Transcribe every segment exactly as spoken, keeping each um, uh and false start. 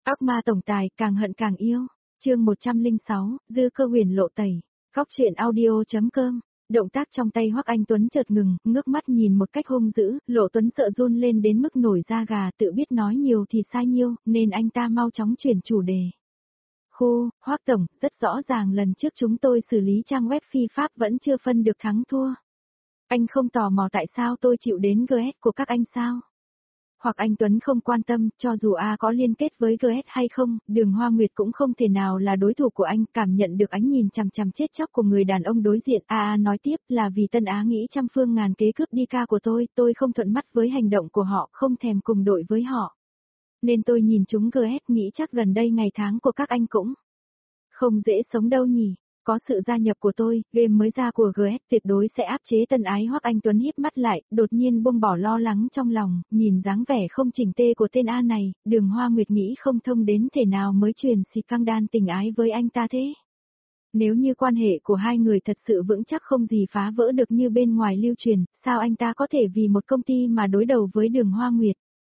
Ác ma tổng tài càng hận càng yêu. Chương một trăm lẻ sáu, dư cơ huyền lộ tẩy. Góc truyện audio.com. Động tác trong tay Hoắc Anh Tuấn chợt ngừng, ngước mắt nhìn một cách hung dữ, Lộ Tuấn sợ run lên đến mức nổi da gà, tự biết nói nhiều thì sai nhiêu, nên anh ta mau chóng chuyển chủ đề. Khu, Hoắc tổng, rất rõ ràng lần trước chúng tôi xử lý trang web phi pháp vẫn chưa phân được thắng thua. Anh không tò mò tại sao tôi chịu đến giê ét của các anh sao? Hoặc anh Tuấn không quan tâm, cho dù A có liên kết với giê ét hay không, Đường Hoa Nguyệt cũng không thể nào là đối thủ của anh, cảm nhận được ánh nhìn chằm chằm chết chóc của người đàn ông đối diện. A A nói tiếp là vì Tân Á nghĩ trăm phương ngàn kế cướp đi ca của tôi, tôi không thuận mắt với hành động của họ, không thèm cùng đội với họ. Nên tôi nhìn chúng giê ét nghĩ chắc gần đây ngày tháng của các anh cũng không dễ sống đâu nhỉ. Có sự gia nhập của tôi, game mới ra của giê ét tuyệt đối sẽ áp chế Tân Ái. Hoắc Anh Tuấn híp mắt lại, đột nhiên buông bỏ lo lắng trong lòng, nhìn dáng vẻ không chỉnh tề của tên A này, Đường Hoa Nguyệt nghĩ không thông đến thể nào mới truyền xì căng đan tình ái với anh ta thế. Nếu như quan hệ của hai người thật sự vững chắc không gì phá vỡ được như bên ngoài lưu truyền, sao anh ta có thể vì một công ty mà đối đầu với Đường Hoa Nguyệt?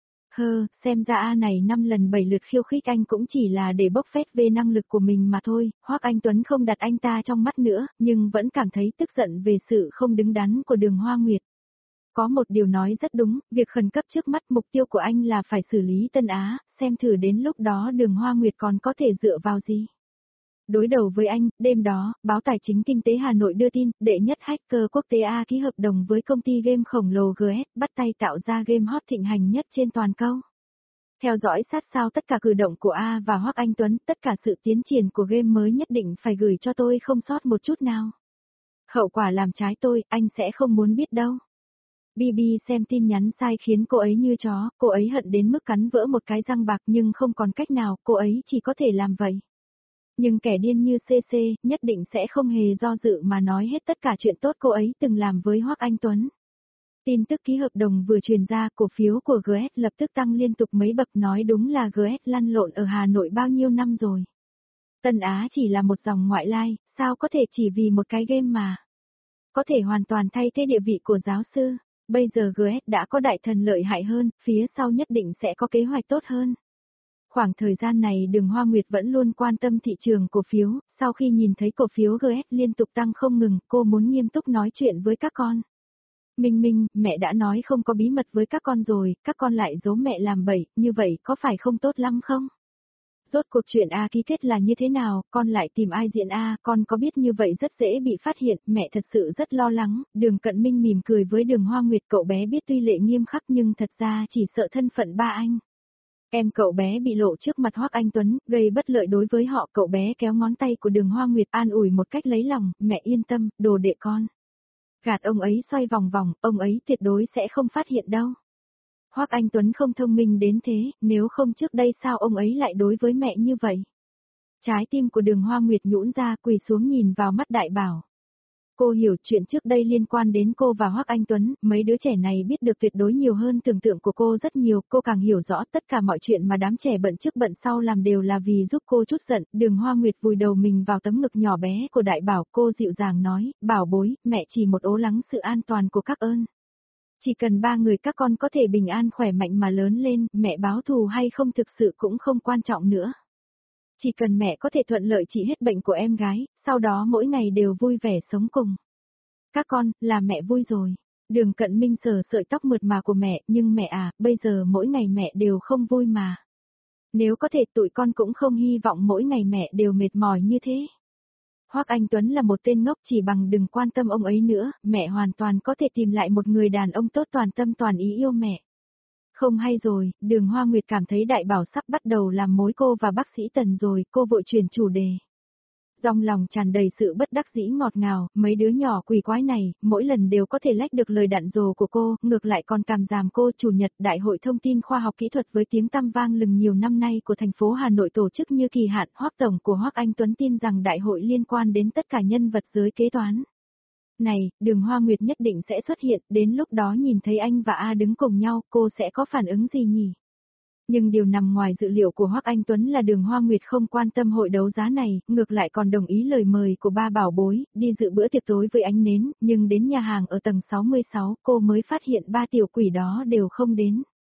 Hơ, xem ra A này năm lần bảy lượt khiêu khích anh cũng chỉ là để bốc phét về năng lực của mình mà thôi. Hoắc Anh Tuấn không đặt anh ta trong mắt nữa, nhưng vẫn cảm thấy tức giận về sự không đứng đắn của Đường Hoa Nguyệt. Có một điều nói rất đúng, việc khẩn cấp trước mắt mục tiêu của anh là phải xử lý Tân Á, xem thử đến lúc đó Đường Hoa Nguyệt còn có thể dựa vào gì. Đối đầu với anh, đêm đó, báo Tài chính Kinh tế Hà Nội đưa tin, đệ nhất hacker quốc tế A ký hợp đồng với công ty game khổng lồ giê ét, bắt tay tạo ra game hot thịnh hành nhất trên toàn cầu. Theo dõi sát sao tất cả cử động của A và Hoắc Anh Tuấn, tất cả sự tiến triển của game mới nhất định phải gửi cho tôi không sót một chút nào. Hậu quả làm trái tôi, anh sẽ không muốn biết đâu. bê bê xem tin nhắn sai khiến cô ấy như chó, cô ấy hận đến mức cắn vỡ một cái răng bạc nhưng không còn cách nào, cô ấy chỉ có thể làm vậy. Nhưng kẻ điên như xê xê, nhất định sẽ không hề do dự mà nói hết tất cả chuyện tốt cô ấy từng làm với Hoắc Anh Tuấn. Tin tức ký hợp đồng vừa truyền ra, cổ phiếu của giê ét lập tức tăng liên tục mấy bậc, nói đúng là giê ét lăn lộn ở Hà Nội bao nhiêu năm rồi. Tân Á chỉ là một dòng ngoại lai, sao có thể chỉ vì một cái game mà có thể hoàn toàn thay thế địa vị của giáo sư. Bây giờ giê ét đã có đại thần lợi hại hơn, phía sau nhất định sẽ có kế hoạch tốt hơn. Khoảng thời gian này Đường Hoa Nguyệt vẫn luôn quan tâm thị trường cổ phiếu, sau khi nhìn thấy cổ phiếu giê ét liên tục tăng không ngừng, cô muốn nghiêm túc nói chuyện với các con. Minh Minh, mẹ đã nói không có bí mật với các con rồi, các con lại giấu mẹ làm bậy, như vậy có phải không tốt lắm không? Rốt cuộc chuyện A ký kết là như thế nào, con lại tìm ai diễn A, con có biết như vậy rất dễ bị phát hiện, mẹ thật sự rất lo lắng. Đường Cận Minh mỉm cười với Đường Hoa Nguyệt, cậu bé biết tuy lệ nghiêm khắc nhưng thật ra chỉ sợ thân phận ba anh. Em cậu bé bị lộ trước mặt Hoắc Anh Tuấn, gây bất lợi đối với họ. Cậu bé kéo ngón tay của Đường Hoa Nguyệt an ủi một cách lấy lòng, mẹ yên tâm, đồ đệ con. Gạt ông ấy xoay vòng vòng, ông ấy tuyệt đối sẽ không phát hiện đâu. Hoắc Anh Tuấn không thông minh đến thế, nếu không trước đây sao ông ấy lại đối với mẹ như vậy? Trái tim của Đường Hoa Nguyệt nhũn ra, quỳ xuống nhìn vào mắt đại bảo. Cô hiểu chuyện trước đây liên quan đến cô và Hoắc Anh Tuấn, mấy đứa trẻ này biết được tuyệt đối nhiều hơn tưởng tượng của cô rất nhiều, cô càng hiểu rõ tất cả mọi chuyện mà đám trẻ bận trước bận sau làm đều là vì giúp cô trút giận. Đường Hoa Nguyệt vùi đầu mình vào tấm ngực nhỏ bé của đại bảo, cô dịu dàng nói, bảo bối, mẹ chỉ một ố lắng sự an toàn của các ơn. Chỉ cần ba người các con có thể bình an khỏe mạnh mà lớn lên, mẹ báo thù hay không thực sự cũng không quan trọng nữa. Chỉ cần mẹ có thể thuận lợi trị hết bệnh của em gái, sau đó mỗi ngày đều vui vẻ sống cùng. Các con, là mẹ vui rồi. Đường Cận Minh sờ sợi tóc mượt mà của mẹ, nhưng mẹ à, bây giờ mỗi ngày mẹ đều không vui mà. Nếu có thể tụi con cũng không hy vọng mỗi ngày mẹ đều mệt mỏi như thế. Hoắc Anh Tuấn là một tên ngốc, chỉ bằng đừng quan tâm ông ấy nữa, mẹ hoàn toàn có thể tìm lại một người đàn ông tốt toàn tâm toàn ý yêu mẹ. Không hay rồi, Đường Hoa Nguyệt cảm thấy đại bảo sắp bắt đầu làm mối cô và bác sĩ Tần rồi, cô vội chuyển chủ đề. Trong lòng tràn đầy sự bất đắc dĩ ngọt ngào, mấy đứa nhỏ quỷ quái này, mỗi lần đều có thể lách được lời đạn dồ của cô, ngược lại còn càm ràm cô. Chủ nhật, Đại hội Thông tin Khoa học Kỹ thuật với tiếng tăm vang lừng nhiều năm nay của thành phố Hà Nội tổ chức như kỳ hạn. Hoắc tổng của Hoắc Anh Tuấn tin rằng đại hội liên quan đến tất cả nhân vật giới kế toán. Này, Đường Hoa Nguyệt nhất định sẽ xuất hiện, đến lúc đó nhìn thấy anh và A đứng cùng nhau, cô sẽ có phản ứng gì nhỉ? Nhưng điều nằm ngoài dự liệu của Hoắc Anh Tuấn là Đường Hoa Nguyệt không quan tâm hội đấu giá này, ngược lại còn đồng ý lời mời của ba bảo bối, đi dự bữa tiệc tối với ánh nến, nhưng đến nhà hàng ở tầng sáu mươi sáu, cô mới phát hiện ba tiểu quỷ đó đều không đến.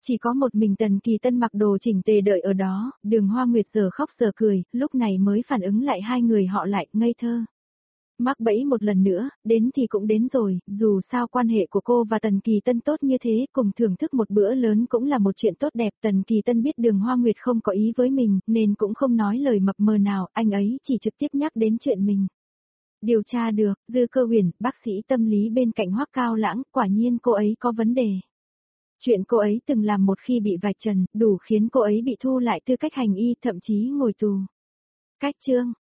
Chỉ có một mình Tần Kỳ Tân mặc đồ chỉnh tề đợi ở đó, Đường Hoa Nguyệt giờ khóc giờ cười, lúc này mới phản ứng lại hai người họ lại, ngây thơ. Mắc bẫy một lần nữa, đến thì cũng đến rồi, dù sao quan hệ của cô và Tần Kỳ Tân tốt như thế, cùng thưởng thức một bữa lớn cũng là một chuyện tốt đẹp. Tần Kỳ Tân biết Đường Hoa Nguyệt không có ý với mình, nên cũng không nói lời mập mờ nào, anh ấy chỉ trực tiếp nhắc đến chuyện mình. Điều tra được, Dư Cơ Huyền, bác sĩ tâm lý bên cạnh Hoắc Cao Lãng, quả nhiên cô ấy có vấn đề. Chuyện cô ấy từng làm một khi bị vạch trần, đủ khiến cô ấy bị thu lại tư cách hành y, thậm chí ngồi tù. Cách chương